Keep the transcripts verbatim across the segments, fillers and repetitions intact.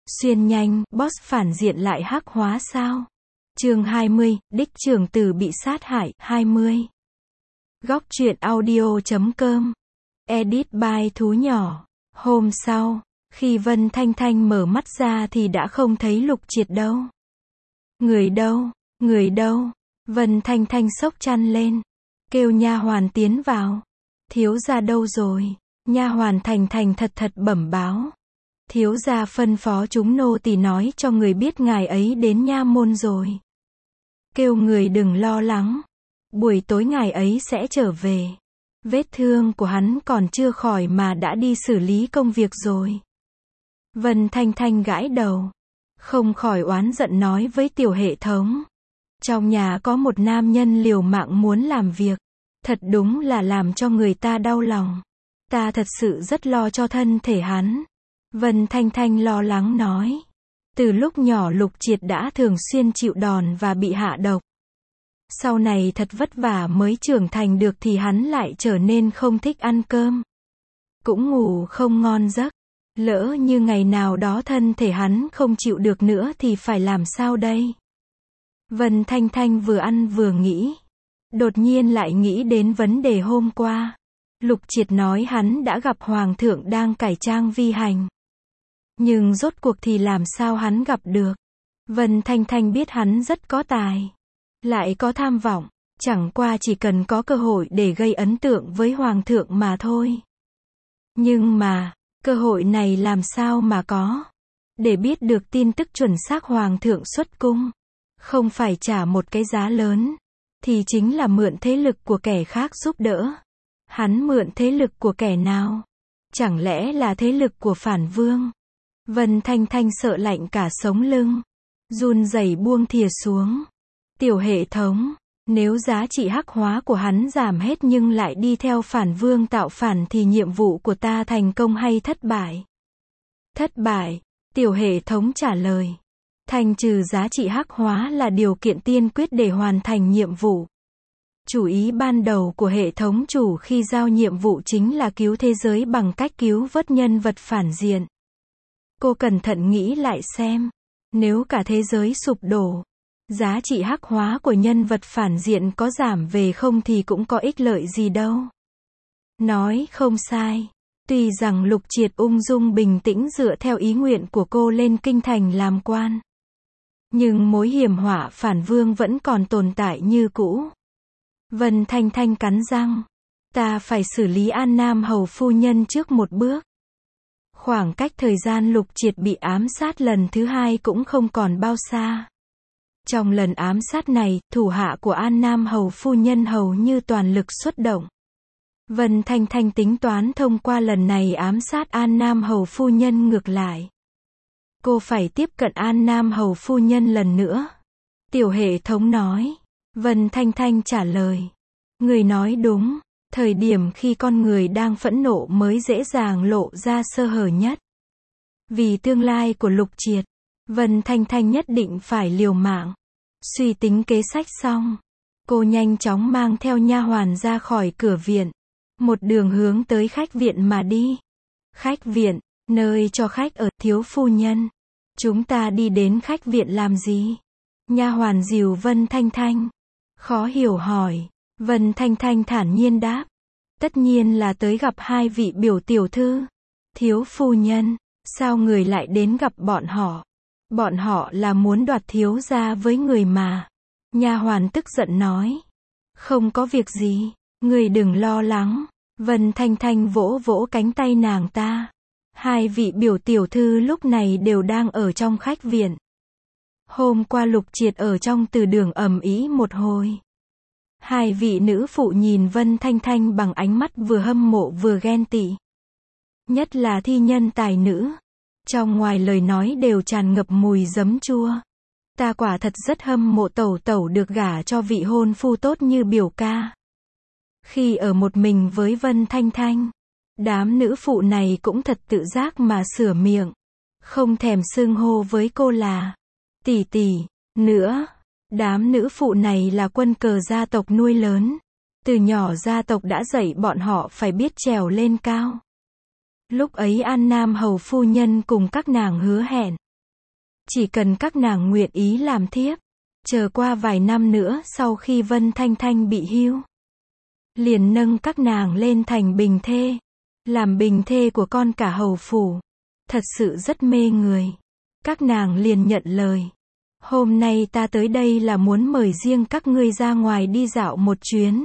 Xuyên nhanh, boss phản diện lại hắc hóa sao? Chương hai mươi, đích trưởng tử bị sát hại, hai mươi. Góc truyện audio.com. Edit by Thú Nhỏ. Hôm sau, khi Vân Thanh Thanh mở mắt ra thì đã không thấy Lục Triệt đâu. Người đâu? Người đâu? Vân Thanh Thanh xốc chăn lên, kêu nha hoàn tiến vào. Thiếu gia đâu rồi? Nha hoàn thành thành thật thật bẩm báo. Thiếu gia phân phó chúng nô tỳ nói cho người biết ngài ấy đến nha môn rồi. Kêu người đừng lo lắng. Buổi tối ngài ấy sẽ trở về. Vết thương của hắn còn chưa khỏi mà đã đi xử lý công việc rồi. Vân Thanh Thanh gãi đầu, không khỏi oán giận nói với tiểu hệ thống. Trong nhà có một nam nhân liều mạng muốn làm việc. Thật đúng là làm cho người ta đau lòng. Ta thật sự rất lo cho thân thể hắn. Vân Thanh Thanh lo lắng nói. Từ lúc nhỏ Lục Triệt đã thường xuyên chịu đòn và bị hạ độc. Sau này thật vất vả mới trưởng thành được thì hắn lại trở nên không thích ăn cơm. Cũng ngủ không ngon giấc. Lỡ như ngày nào đó thân thể hắn không chịu được nữa thì phải làm sao đây? Vân Thanh Thanh vừa ăn vừa nghĩ. Đột nhiên lại nghĩ đến vấn đề hôm qua. Lục Triệt nói hắn đã gặp Hoàng thượng đang cải trang vi hành. Nhưng rốt cuộc thì làm sao hắn gặp được? Vân Thanh Thanh biết hắn rất có tài. Lại có tham vọng. Chẳng qua chỉ cần có cơ hội để gây ấn tượng với Hoàng thượng mà thôi. Nhưng mà, cơ hội này làm sao mà có? Để biết được tin tức chuẩn xác Hoàng thượng xuất cung. Không phải trả một cái giá lớn. Thì chính là mượn thế lực của kẻ khác giúp đỡ. Hắn mượn thế lực của kẻ nào? Chẳng lẽ là thế lực của phản vương? Vân Thanh Thanh sợ lạnh cả sống lưng. Run rẩy buông thìa xuống. Tiểu hệ thống, nếu giá trị hắc hóa của hắn giảm hết nhưng lại đi theo phản vương tạo phản thì nhiệm vụ của ta thành công hay thất bại? Thất bại, tiểu hệ thống trả lời. Thanh trừ giá trị hắc hóa là điều kiện tiên quyết để hoàn thành nhiệm vụ. Chủ ý ban đầu của hệ thống chủ khi giao nhiệm vụ chính là cứu thế giới bằng cách cứu vớt nhân vật phản diện. Cô cẩn thận nghĩ lại xem, nếu cả thế giới sụp đổ, giá trị hắc hóa của nhân vật phản diện có giảm về không thì cũng có ích lợi gì đâu. Nói không sai. Tuy rằng Lục Triệt ung dung bình tĩnh dựa theo ý nguyện của cô lên kinh thành làm quan. Nhưng mối hiểm họa phản vương vẫn còn tồn tại như cũ. Vân Thanh Thanh cắn răng. Ta phải xử lý An Nam hầu phu nhân trước một bước. Khoảng cách thời gian Lục Triệt bị ám sát lần thứ hai cũng không còn bao xa. Trong lần ám sát này, thủ hạ của An Nam hầu phu nhân hầu như toàn lực xuất động. Vân Thanh Thanh tính toán thông qua lần này ám sát An Nam hầu phu nhân ngược lại. Cô phải tiếp cận An Nam hầu phu nhân lần nữa. Tiểu hệ thống nói. Vân Thanh Thanh trả lời. Người nói đúng, thời điểm khi con người đang phẫn nộ mới dễ dàng lộ ra sơ hở nhất. Vì tương lai của Lục Triệt, Vân Thanh Thanh nhất định phải liều mạng. Suy tính kế sách xong, cô nhanh chóng mang theo nha hoàn ra khỏi cửa viện, một đường hướng tới khách viện mà đi. Khách viện, nơi cho khách ở, thiếu phu nhân. Chúng ta đi đến khách viện làm gì? Nha hoàn dìu Vân Thanh Thanh. Khó hiểu hỏi. Vân Thanh Thanh thản nhiên đáp. Tất nhiên là tới gặp hai vị biểu tiểu thư. Thiếu phu nhân, sao người lại đến gặp bọn họ? Bọn họ là muốn đoạt thiếu gia với người mà. Nha hoàn tức giận nói. Không có việc gì, người đừng lo lắng. Vân Thanh Thanh vỗ vỗ cánh tay nàng ta. Hai vị biểu tiểu thư lúc này đều đang ở trong khách viện. Hôm qua Lục Triệt ở trong từ đường ầm ĩ một hồi. Hai vị nữ phụ nhìn Vân Thanh Thanh bằng ánh mắt vừa hâm mộ vừa ghen tị. Nhất là thi nhân tài nữ. Trong ngoài lời nói đều tràn ngập mùi giấm chua. Ta quả thật rất hâm mộ tẩu tẩu được gả cho vị hôn phu tốt như biểu ca. Khi ở một mình với Vân Thanh Thanh, đám nữ phụ này cũng thật tự giác mà sửa miệng. Không thèm xưng hô với cô là tỷ tỷ. Nữa, đám nữ phụ này là quân cờ gia tộc nuôi lớn. Từ nhỏ gia tộc đã dạy bọn họ phải biết trèo lên cao. Lúc ấy An Nam hầu phu nhân cùng các nàng hứa hẹn, Chỉ cần các nàng nguyện ý làm thiếp, chờ qua vài năm nữa sau khi Vân Thanh Thanh bị hưu, liền nâng các nàng lên thành bình thê, làm bình thê của con cả hầu phủ. Thật sự rất mê người. Các nàng liền nhận lời. Hôm nay ta tới đây là muốn mời riêng các ngươi ra ngoài đi dạo một chuyến.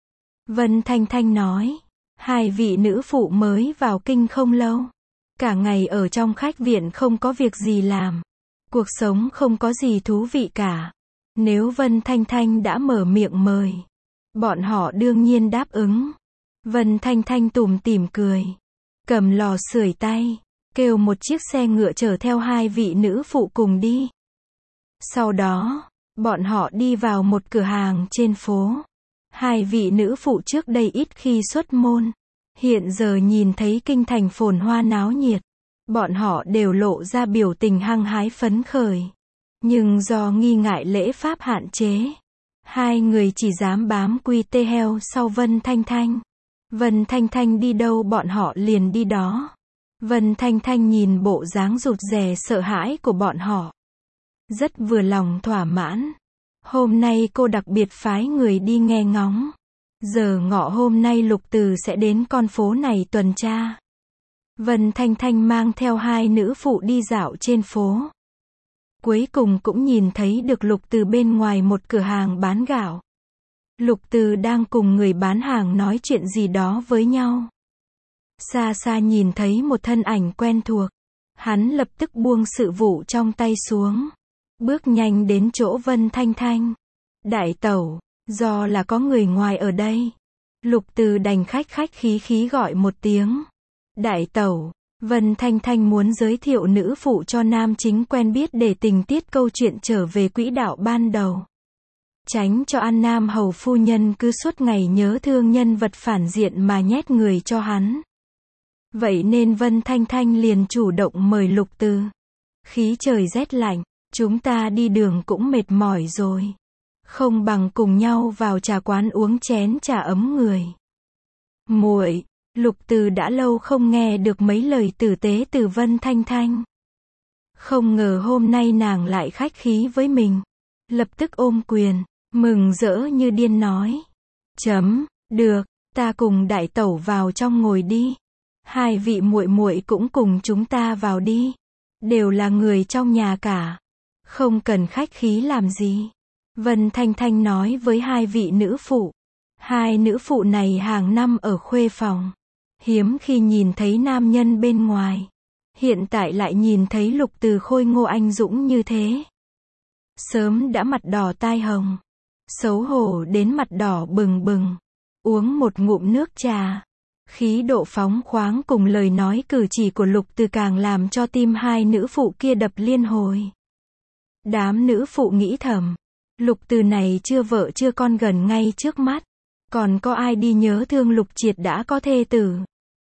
Vân Thanh Thanh nói. Hai vị nữ phụ mới vào kinh không lâu. Cả ngày ở trong khách viện không có việc gì làm. Cuộc sống không có gì thú vị cả. Nếu Vân Thanh Thanh đã mở miệng mời, bọn họ đương nhiên đáp ứng. Vân Thanh Thanh tủm tỉm cười, cầm lò sưởi tay, kêu một chiếc xe ngựa chở theo hai vị nữ phụ cùng đi. Sau đó, bọn họ đi vào một cửa hàng trên phố. Hai vị nữ phụ trước đây ít khi xuất môn, hiện giờ nhìn thấy kinh thành phồn hoa náo nhiệt, bọn họ đều lộ ra biểu tình hăng hái phấn khởi. Nhưng do nghi ngại lễ pháp hạn chế, hai người chỉ dám bám quy tê heo sau Vân Thanh Thanh. Vân Thanh Thanh đi đâu bọn họ liền đi đó. Vân Thanh Thanh nhìn bộ dáng rụt rè sợ hãi của bọn họ, rất vừa lòng thỏa mãn. Hôm nay cô đặc biệt phái người đi nghe ngóng. Giờ ngọ hôm nay Lục Từ sẽ đến con phố này tuần tra. Vân Thanh Thanh mang theo hai nữ phụ đi dạo trên phố. Cuối cùng cũng nhìn thấy được Lục Từ bên ngoài một cửa hàng bán gạo. Lục Từ đang cùng người bán hàng nói chuyện gì đó với nhau. Xa xa nhìn thấy một thân ảnh quen thuộc. Hắn lập tức buông sự vụ trong tay xuống, bước nhanh đến chỗ Vân Thanh Thanh. Đại tẩu, do là có người ngoài ở đây, Lục Từ đành khách khách khí khí gọi một tiếng. Đại tẩu, Vân Thanh Thanh muốn giới thiệu nữ phụ cho nam chính quen biết để tình tiết câu chuyện trở về quỹ đạo ban đầu. Tránh cho An Nam hầu phu nhân cứ suốt ngày nhớ thương nhân vật phản diện mà nhét người cho hắn. Vậy nên Vân Thanh Thanh liền chủ động mời Lục Từ. Khí trời rét lạnh, chúng ta đi đường cũng mệt mỏi rồi. Không bằng cùng nhau vào trà quán uống chén trà ấm người. Muội, Lục Từ đã lâu không nghe được mấy lời tử tế từ Vân Thanh Thanh. Không ngờ hôm nay nàng lại khách khí với mình. Lập tức ôm quyền, mừng rỡ như điên nói. Chấm, được, ta cùng đại tẩu vào trong ngồi đi. Hai vị muội muội cũng cùng chúng ta vào đi. Đều là người trong nhà cả. Không cần khách khí làm gì. Vân Thanh Thanh nói với hai vị nữ phụ. Hai nữ phụ này hàng năm ở khuê phòng. Hiếm khi nhìn thấy nam nhân bên ngoài. Hiện tại lại nhìn thấy Lục Từ khôi ngô anh dũng như thế. Sớm đã mặt đỏ tai hồng. Xấu hổ đến mặt đỏ bừng bừng. Uống một ngụm nước trà. Khí độ phóng khoáng cùng lời nói cử chỉ của Lục Từ càng làm cho tim hai nữ phụ kia đập liên hồi. Đám nữ phụ nghĩ thầm. Lục Từ này chưa vợ chưa con gần ngay trước mắt. Còn có ai đi nhớ thương Lục Triệt đã có thê tử.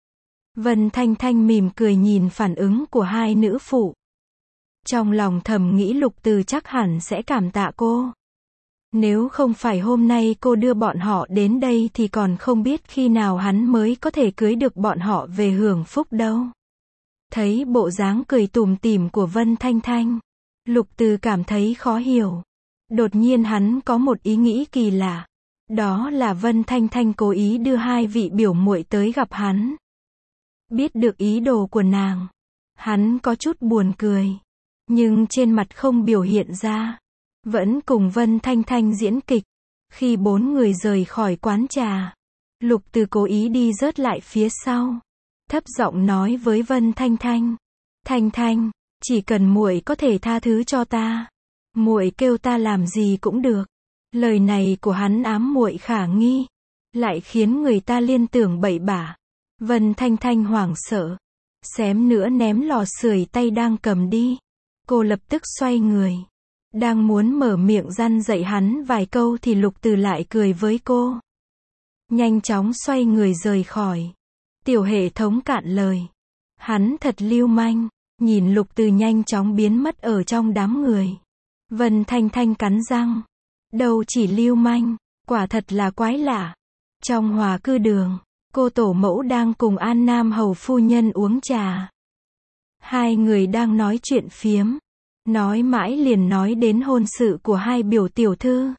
Vân Thanh Thanh mỉm cười nhìn phản ứng của hai nữ phụ. Trong lòng thầm nghĩ Lục Từ chắc hẳn sẽ cảm tạ cô. Nếu không phải hôm nay cô đưa bọn họ đến đây thì còn không biết khi nào hắn mới có thể cưới được bọn họ về hưởng phúc đâu. Thấy bộ dáng cười tủm tỉm của Vân Thanh Thanh, Lục Từ cảm thấy khó hiểu. Đột nhiên hắn có một ý nghĩ kỳ lạ. Đó là Vân Thanh Thanh cố ý đưa hai vị biểu muội tới gặp hắn. Biết được ý đồ của nàng, hắn có chút buồn cười. Nhưng trên mặt không biểu hiện ra. Vẫn cùng Vân Thanh Thanh diễn kịch. Khi bốn người rời khỏi quán trà, Lục Từ cố ý đi rớt lại phía sau. Thấp giọng nói với Vân Thanh Thanh. Thanh Thanh, chỉ cần muội có thể tha thứ cho ta, muội kêu ta làm gì cũng được. Lời này của hắn ám muội khả nghi, lại khiến người ta liên tưởng bậy bạ. Vân Thanh Thanh hoảng sợ, xém nữa ném lò sưởi tay đang cầm đi. Cô lập tức xoay người, đang muốn mở miệng răn dạy hắn vài câu thì Lục Từ lại cười với cô. Nhanh chóng xoay người rời khỏi. Tiểu hệ thống cạn lời. Hắn thật lưu manh. Nhìn Lục Từ nhanh chóng biến mất ở trong đám người. Vân Thanh Thanh cắn răng. Đâu chỉ lưu manh, quả thật là quái lạ. Trong Hòa Cư Đường, cô tổ mẫu đang cùng An Nam hầu phu nhân uống trà. Hai người đang nói chuyện phiếm. Nói mãi liền nói đến hôn sự của hai biểu tiểu thư.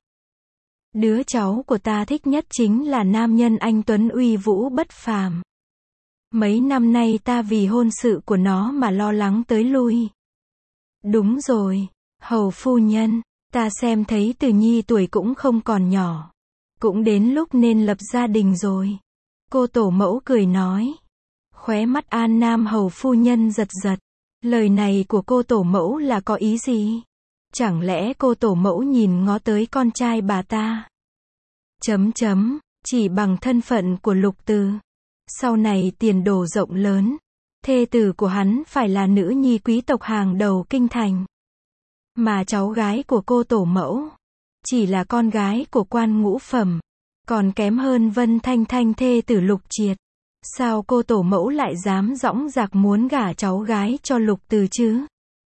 Đứa cháu của ta thích nhất chính là nam nhân anh tuấn uy vũ bất phàm. Mấy năm nay ta vì hôn sự của nó mà lo lắng tới lui. Đúng rồi, hầu phu nhân, ta xem thấy Từ Nhi tuổi cũng không còn nhỏ. Cũng đến lúc nên lập gia đình rồi. Cô tổ mẫu cười nói. Khóe mắt An Nam hầu phu nhân giật giật. Lời này của cô tổ mẫu là có ý gì? Chẳng lẽ cô tổ mẫu nhìn ngó tới con trai bà ta? Chấm chấm, chỉ bằng thân phận của Lục Từ. Sau này tiền đồ rộng lớn. Thê tử của hắn phải là nữ nhi quý tộc hàng đầu kinh thành. Mà cháu gái của cô tổ mẫu chỉ là con gái của quan ngũ phẩm. Còn kém hơn Vân Thanh Thanh thê tử Lục Triệt. Sao cô tổ mẫu lại dám dõng dạc muốn gả cháu gái cho Lục Từ chứ?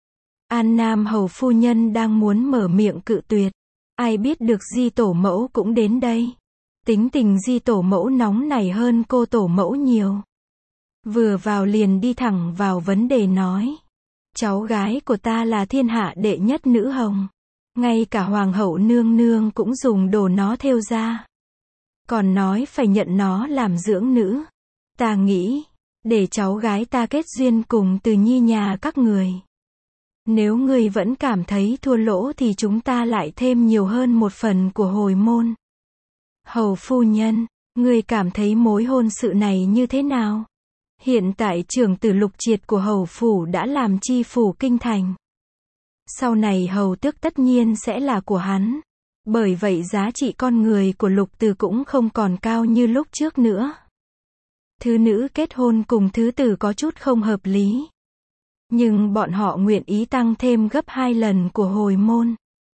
An Nam hầu phu nhân đang muốn mở miệng cự tuyệt. Ai biết được Di tổ mẫu cũng đến đây. Tính tình Di tổ mẫu nóng nảy hơn cô tổ mẫu nhiều. Vừa vào liền đi thẳng vào vấn đề nói. Cháu gái của ta là thiên hạ đệ nhất nữ hồng. Ngay cả hoàng hậu nương nương cũng dùng đồ nó thêu ra. Còn nói phải nhận nó làm dưỡng nữ. Ta nghĩ, để cháu gái ta kết duyên cùng Từ Nhi nhà các người. Nếu người vẫn cảm thấy thua lỗ thì chúng ta lại thêm nhiều hơn một phần của hồi môn. Hầu phu nhân, người cảm thấy mối hôn sự này như thế nào? Hiện tại trưởng tử Lục Triệt của hầu phủ đã làm chi phủ kinh thành. Sau này hầu tước tất nhiên sẽ là của hắn. Bởi vậy giá trị con người của Lục Từ cũng không còn cao như lúc trước nữa. Thứ nữ kết hôn cùng thứ tử có chút không hợp lý. Nhưng bọn họ nguyện ý tăng thêm gấp hai lần của hồi môn.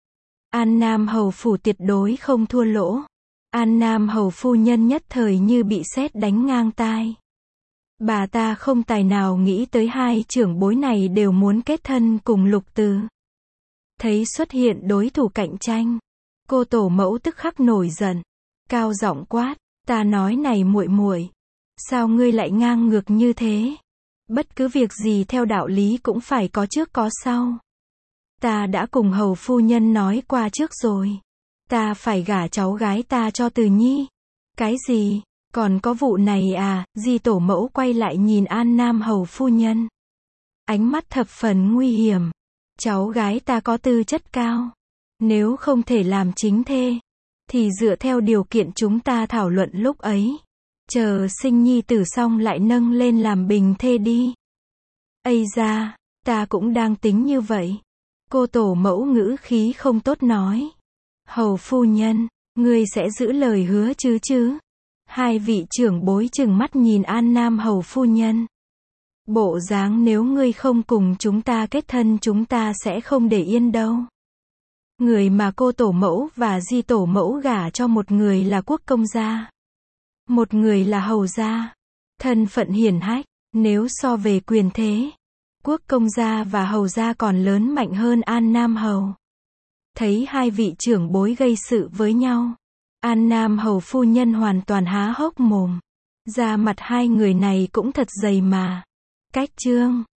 An Nam hầu phủ tuyệt đối không thua lỗ. An Nam hầu phu nhân nhất thời như bị sét đánh ngang tai. Bà ta không tài nào nghĩ tới hai trưởng bối này đều muốn kết thân cùng Lục Từ. Thấy xuất hiện đối thủ cạnh tranh, cô tổ mẫu tức khắc nổi giận, cao giọng quát, ta nói này muội muội, sao ngươi lại ngang ngược như thế? Bất cứ việc gì theo đạo lý cũng phải có trước có sau. Ta đã cùng hầu phu nhân nói qua trước rồi. Ta phải gả cháu gái ta cho Từ Nhi. Cái gì? Còn có vụ này à? Di tổ mẫu quay lại nhìn An Nam hầu phu nhân. Ánh mắt thập phần nguy hiểm. Cháu gái ta có tư chất cao. Nếu không thể làm chính thê, thì dựa theo điều kiện chúng ta thảo luận lúc ấy. Chờ sinh nhi tử xong lại nâng lên làm bình thê đi. Ây da, ta cũng đang tính như vậy. Cô tổ mẫu ngữ khí không tốt nói. Hầu phu nhân, ngươi sẽ giữ lời hứa chứ chứ? Hai vị trưởng bối chừng mắt nhìn An Nam hầu phu nhân. Bộ dáng nếu ngươi không cùng chúng ta kết thân chúng ta sẽ không để yên đâu. Người mà cô tổ mẫu và Di tổ mẫu gả cho một người là quốc công gia. Một người là hầu gia. Thân phận hiển hách, nếu so về quyền thế, quốc công gia và hầu gia còn lớn mạnh hơn An Nam hầu. Thấy hai vị trưởng bối gây sự với nhau, An Nam hầu phu nhân hoàn toàn há hốc mồm. Da mặt hai người này cũng thật dày mà. Cách chương